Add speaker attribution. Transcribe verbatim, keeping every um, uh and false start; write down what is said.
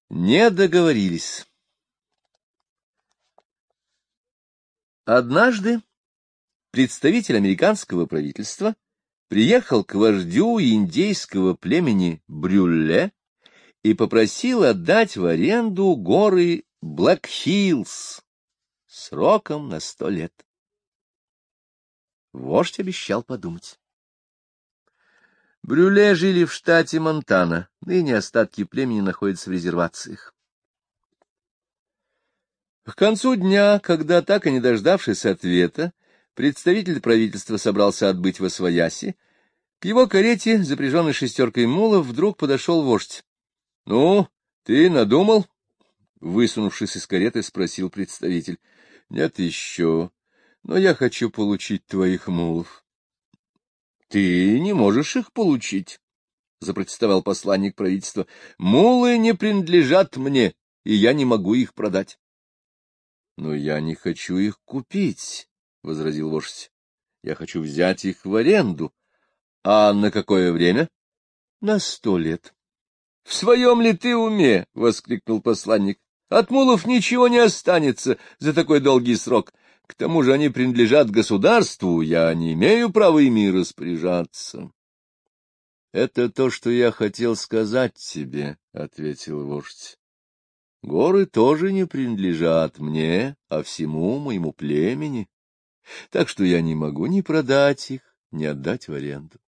Speaker 1: Не договорились. Однажды представитель американского правительства приехал к вождю индейского племени Брюлле и попросил отдать в аренду горы Блэк-Хиллз сроком на сто лет. Вождь обещал подумать. Брюле жили в штате Монтана, ныне остатки племени находятся в резервациях. К концу дня, когда, так и не дождавшись ответа, представитель правительства собрался отбыть восвояси, к его карете, запряженной шестеркой мулов, вдруг подошел вождь. — Ну, ты надумал? — высунувшись из кареты, спросил представитель. — Нет еще, но я хочу получить твоих мулов. — Ты не можешь их получить, — запротестовал посланник правительства. — Мулы не принадлежат мне, и я не могу их продать. — Но я не хочу их купить, — возразил вождь. — Я хочу взять их в аренду. — А на какое время? — На сто лет. — В своем ли ты уме? — воскликнул посланник. — От мулов ничего не останется за такой долгий срок. К тому же они принадлежат государству, я не имею права ими распоряжаться. — Это то, что я хотел сказать тебе, — ответил вождь. — Горы тоже не принадлежат мне, а всему моему племени, так что я не могу ни продать их, ни отдать в аренду.